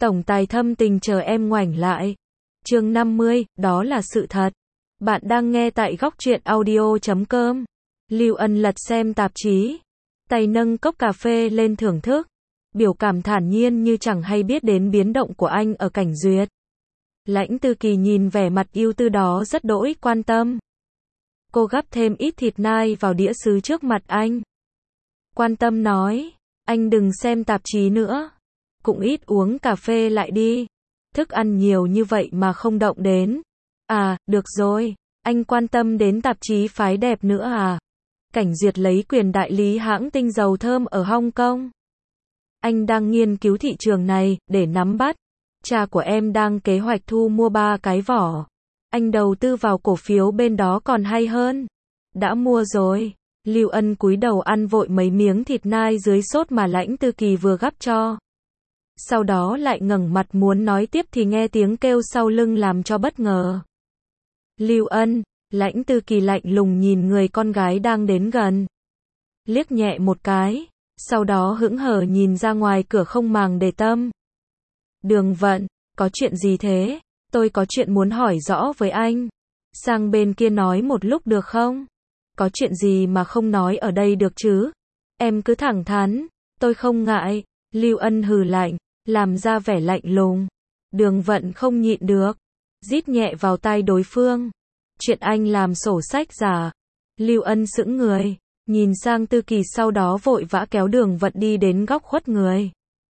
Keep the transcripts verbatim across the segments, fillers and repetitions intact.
Tổng tài thâm tình chờ em ngoảnh lại. Chương năm mươi, đó là sự thật. Bạn đang nghe tại góc truyện audio chấm com. Lưu Ân lật xem tạp chí, tay nâng cốc cà phê lên thưởng thức, biểu cảm thản nhiên như chẳng hay biết đến biến động của anh ở Cảnh Duyệt. Lãnh Tư Kỳ nhìn vẻ mặt ưu tư đó rất đỗi quan tâm. Cô gắp thêm ít thịt nai vào đĩa sứ trước mặt anh. Quan tâm nói, anh đừng xem tạp chí nữa, cũng ít uống cà phê lại đi. Thức ăn nhiều như vậy mà không động đến. À, được rồi, anh quan tâm đến tạp chí phái đẹp nữa à? Cảnh Duyệt lấy quyền đại lý hãng tinh dầu thơm ở Hong Kong. Anh đang nghiên cứu thị trường này, để nắm bắt. Cha của em đang kế hoạch thu mua ba cái vỏ. Anh đầu tư vào cổ phiếu bên đó còn hay hơn. Đã mua rồi. Lưu Ân cúi đầu ăn vội mấy miếng thịt nai dưới sốt mà Lãnh Tư Kỳ vừa gắp cho. Sau đó lại ngẩng mặt muốn nói tiếp thì nghe tiếng kêu sau lưng làm cho bất ngờ. Lưu Ân, Lãnh Tư Kỳ lạnh lùng nhìn người con gái đang đến gần. Liếc nhẹ một cái, sau đó hững hờ nhìn ra ngoài cửa không màng để tâm. Đường Vận, có chuyện gì thế? Tôi có chuyện muốn hỏi rõ với anh. Sang bên kia nói một lúc được không? Có chuyện gì mà không nói ở đây được chứ? Em cứ thẳng thắn, tôi không ngại. Lưu Ân hừ lạnh, làm ra vẻ lạnh lùng. Đường Vận không nhịn được, rít nhẹ vào tai đối phương. Chuyện anh làm sổ sách giả. Lưu Ân sững người, nhìn sang Tư Kỳ sau đó vội vã kéo Đường Vận đi đến góc khuất người.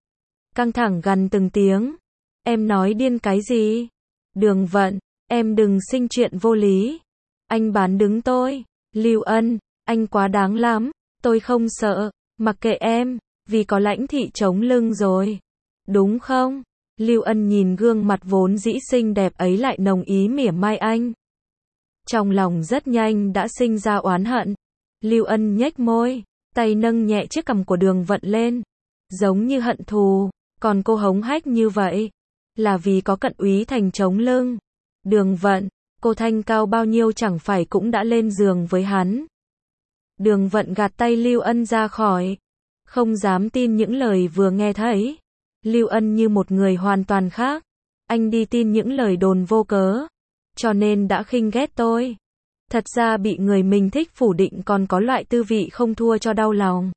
Căng thẳng gằn từng tiếng. Em nói điên cái gì? Đường Vận, em đừng sinh chuyện vô lý. Anh bán đứng tôi. Lưu Ân, anh quá đáng lắm. Tôi không sợ, mặc kệ em, vì có Lãnh thị chống lưng rồi. Đúng không? Lưu Ân nhìn gương mặt vốn dĩ xinh đẹp ấy lại nồng ý mỉa mai anh. Trong lòng rất nhanh đã sinh ra oán hận. Lưu Ân nhếch môi, tay nâng nhẹ chiếc cằm của Đường Vận lên. Giống như hận thù, còn cô hống hách như vậy, là vì có Cận Úy Thành chống lưng. Đường Vận, cô thanh cao bao nhiêu chẳng phải cũng đã lên giường với hắn. Đường Vận gạt tay Lưu Ân ra khỏi. Không dám tin những lời vừa nghe thấy. Lưu Ân như một người hoàn toàn khác. Anh đi tin những lời đồn vô cớ, cho nên đã khinh ghét tôi. Thật ra bị người mình thích phủ định còn có loại tư vị không thua cho đau lòng.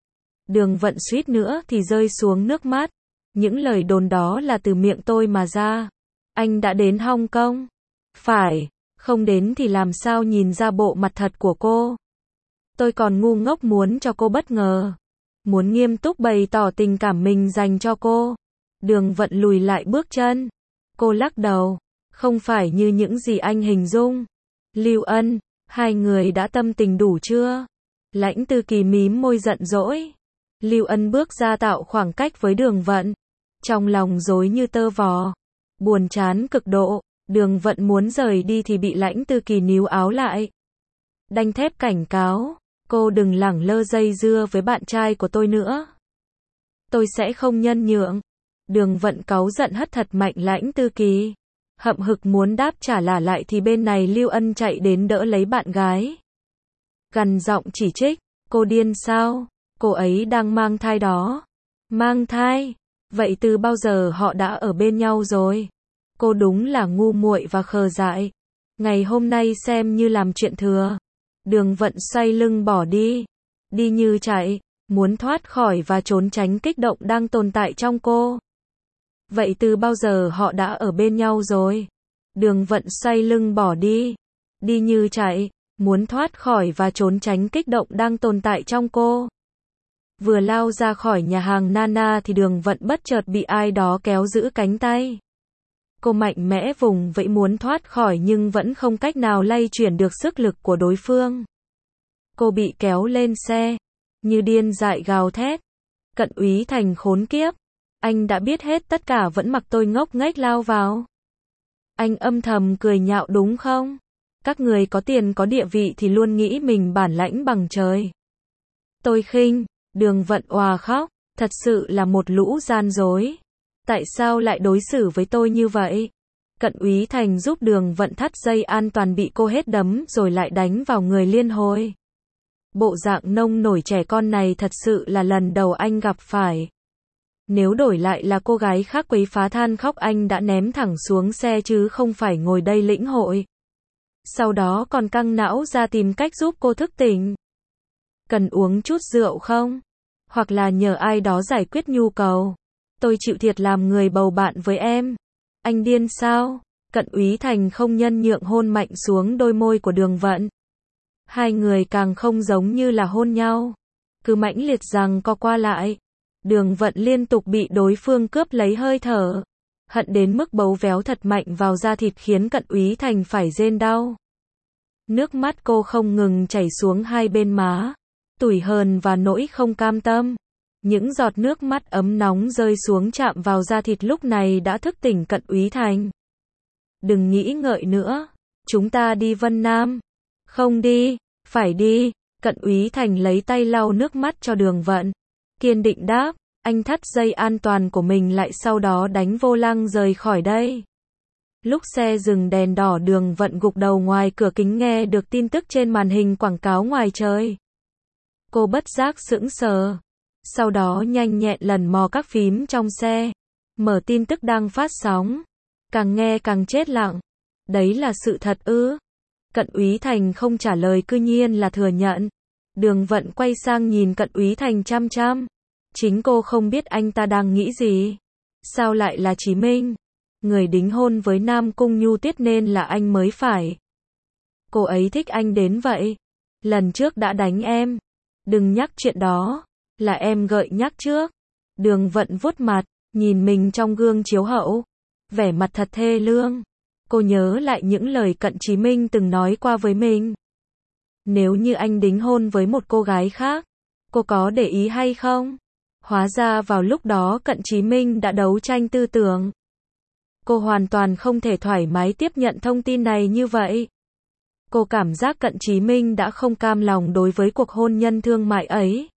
Đường Vận suýt nữa thì rơi xuống nước mắt. Những lời đồn đó là từ miệng tôi mà ra. Anh đã đến Hong Kong? Phải, không đến thì làm sao nhìn ra bộ mặt thật của cô. Tôi còn ngu ngốc muốn cho cô bất ngờ. Muốn nghiêm túc bày tỏ tình cảm mình dành cho cô. Đường Vận lùi lại bước chân. Cô lắc đầu. Không phải như những gì anh hình dung. Lưu Ân, hai người đã tâm tình đủ chưa? Lãnh Tư Kỳ mím môi giận dỗi. Lưu Ân bước ra tạo khoảng cách với Đường Vận. Trong lòng rối như tơ vò. Buồn chán cực độ. Đường Vận muốn rời đi thì bị Lãnh Tư Kỳ níu áo lại. Đanh thép cảnh cáo. Cô đừng lẳng lơ dây dưa với bạn trai của tôi nữa. Tôi sẽ không nhân nhượng. Đường Vận cáu giận hất thật mạnh Lãnh Tư Kỳ. Hậm hực muốn đáp trả là lại thì bên này Lưu Ân chạy đến đỡ lấy bạn gái. Gằn giọng chỉ trích. Cô điên sao? Cô ấy đang mang thai đó. Mang thai? Vậy từ bao giờ họ đã ở bên nhau rồi? Cô đúng là ngu muội và khờ dại. Ngày hôm nay xem như làm chuyện thừa. Đường Vận xoay lưng bỏ đi. Đi như chạy, muốn thoát khỏi và trốn tránh kích động đang tồn tại trong cô. Vậy từ bao giờ họ đã ở bên nhau rồi? Đường Vận xoay lưng bỏ đi. Đi như chạy, muốn thoát khỏi và trốn tránh kích động đang tồn tại trong cô. Vừa lao ra khỏi nhà hàng Nana thì Đường Vận bất chợt bị ai đó kéo giữ cánh tay. Cô mạnh mẽ vùng vẫy muốn thoát khỏi nhưng vẫn không cách nào lay chuyển được sức lực của đối phương. Cô bị kéo lên xe, như điên dại gào thét. Cận Úy Thành khốn kiếp. Anh đã biết hết tất cả vẫn mặc tôi ngốc nghếch lao vào. Anh âm thầm cười nhạo đúng không? Các người có tiền có địa vị thì luôn nghĩ mình bản lãnh bằng trời. Tôi khinh. Đường Vận òa khóc. Thật sự là một lũ gian dối. Tại sao lại đối xử với tôi như vậy? Cận Úy Thành giúp Đường Vận thắt dây an toàn bị cô hết đấm rồi lại đánh vào người liên hồi. Bộ dạng nông nổi trẻ con này thật sự là lần đầu anh gặp phải. Nếu đổi lại là cô gái khác quấy phá than khóc anh đã ném thẳng xuống xe chứ không phải ngồi đây lĩnh hội. Sau đó còn căng não ra tìm cách giúp cô thức tỉnh. Cần uống chút rượu không? Hoặc là nhờ ai đó giải quyết nhu cầu. Tôi chịu thiệt làm người bầu bạn với em. Anh điên sao? Cận Úy Thành không nhân nhượng hôn mạnh xuống đôi môi của Đường Vận. Hai người càng không giống như là hôn nhau. Cứ mãnh liệt rằng co qua lại. Đường Vận liên tục bị đối phương cướp lấy hơi thở. Hận đến mức bấu véo thật mạnh vào da thịt khiến Cận Úy Thành phải rên đau. Nước mắt cô không ngừng chảy xuống hai bên má. Tủi hờn và nỗi không cam tâm. Những giọt nước mắt ấm nóng rơi xuống chạm vào da thịt lúc này đã thức tỉnh Cận Úy Thành. Đừng nghĩ ngợi nữa. Chúng ta đi Vân Nam. Không đi. Phải đi. Cận Úy Thành lấy tay lau nước mắt cho Đường Vận. Kiên định đáp. Anh thắt dây an toàn của mình lại sau đó đánh vô lăng rời khỏi đây. Lúc xe dừng đèn đỏ Đường Vận gục đầu ngoài cửa kính nghe được tin tức trên màn hình quảng cáo ngoài trời. Cô bất giác sững sờ. Sau đó nhanh nhẹn lần mò các phím trong xe. Mở tin tức đang phát sóng. Càng nghe càng chết lặng. Đấy là sự thật ư? Cận Úy Thành không trả lời cư nhiên là thừa nhận. Đường Vận quay sang nhìn Cận Úy Thành chăm chăm. Chính cô không biết anh ta đang nghĩ gì. Sao lại là Chí Minh? Người đính hôn với Nam Cung Nhu Tuyết nên là anh mới phải. Cô ấy thích anh đến vậy. Lần trước đã đánh em. Đừng nhắc chuyện đó. Là em gợi nhắc trước. Đường Vận vuốt mặt, nhìn mình trong gương chiếu hậu. Vẻ mặt thật thê lương. Cô nhớ lại những lời Cận Chí Minh từng nói qua với mình. Nếu như anh đính hôn với một cô gái khác, cô có để ý hay không? Hóa ra vào lúc đó Cận Chí Minh đã đấu tranh tư tưởng. Cô hoàn toàn không thể thoải mái tiếp nhận thông tin này như vậy. Cô cảm giác Cận Chí Minh đã không cam lòng đối với cuộc hôn nhân thương mại ấy.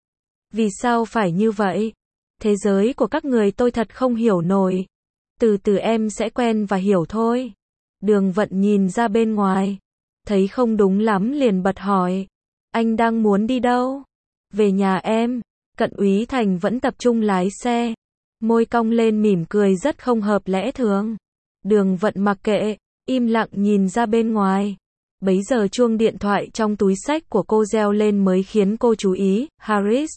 Vì sao phải như vậy? Thế giới của các người tôi thật không hiểu nổi. Từ từ em sẽ quen và hiểu thôi. Đường Vận nhìn ra bên ngoài. Thấy không đúng lắm liền bật hỏi. Anh đang muốn đi đâu? Về nhà em. Cận Úy Thành vẫn tập trung lái xe. Môi cong lên mỉm cười rất không hợp lẽ thường. Đường Vận mặc kệ, im lặng nhìn ra bên ngoài. Bấy giờ chuông điện thoại trong túi xách của cô reo lên mới khiến cô chú ý. Harris.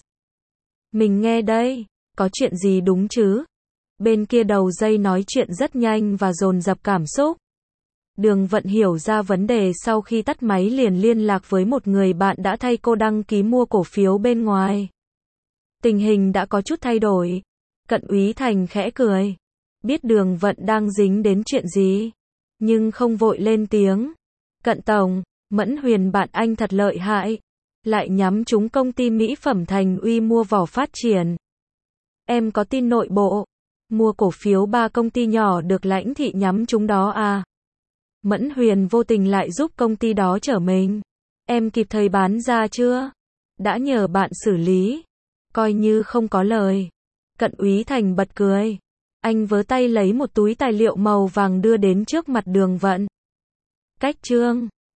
Mình nghe đây, có chuyện gì đúng chứ? Bên kia đầu dây nói chuyện rất nhanh và dồn dập cảm xúc. Đường Vận hiểu ra vấn đề sau khi tắt máy liền liên lạc với một người bạn đã thay cô đăng ký mua cổ phiếu bên ngoài. Tình hình đã có chút thay đổi. Cận Úy Thành khẽ cười. Biết Đường Vận đang dính đến chuyện gì, nhưng không vội lên tiếng. Cận Tổng, Mẫn Huyền bạn anh thật lợi hại. Lại nhắm trúng công ty mỹ phẩm Thành Uy mua vỏ phát triển. Em có tin nội bộ. Mua cổ phiếu ba công ty nhỏ được Lãnh Thị nhắm trúng đó à? Mẫn Huyền vô tình lại giúp công ty đó trở mình. Em kịp thời bán ra chưa? Đã nhờ bạn xử lý. Coi như không có lời. Cận Úy Thành bật cười. Anh vớ tay lấy một túi tài liệu màu vàng đưa đến trước mặt Đường Vận. Cách chương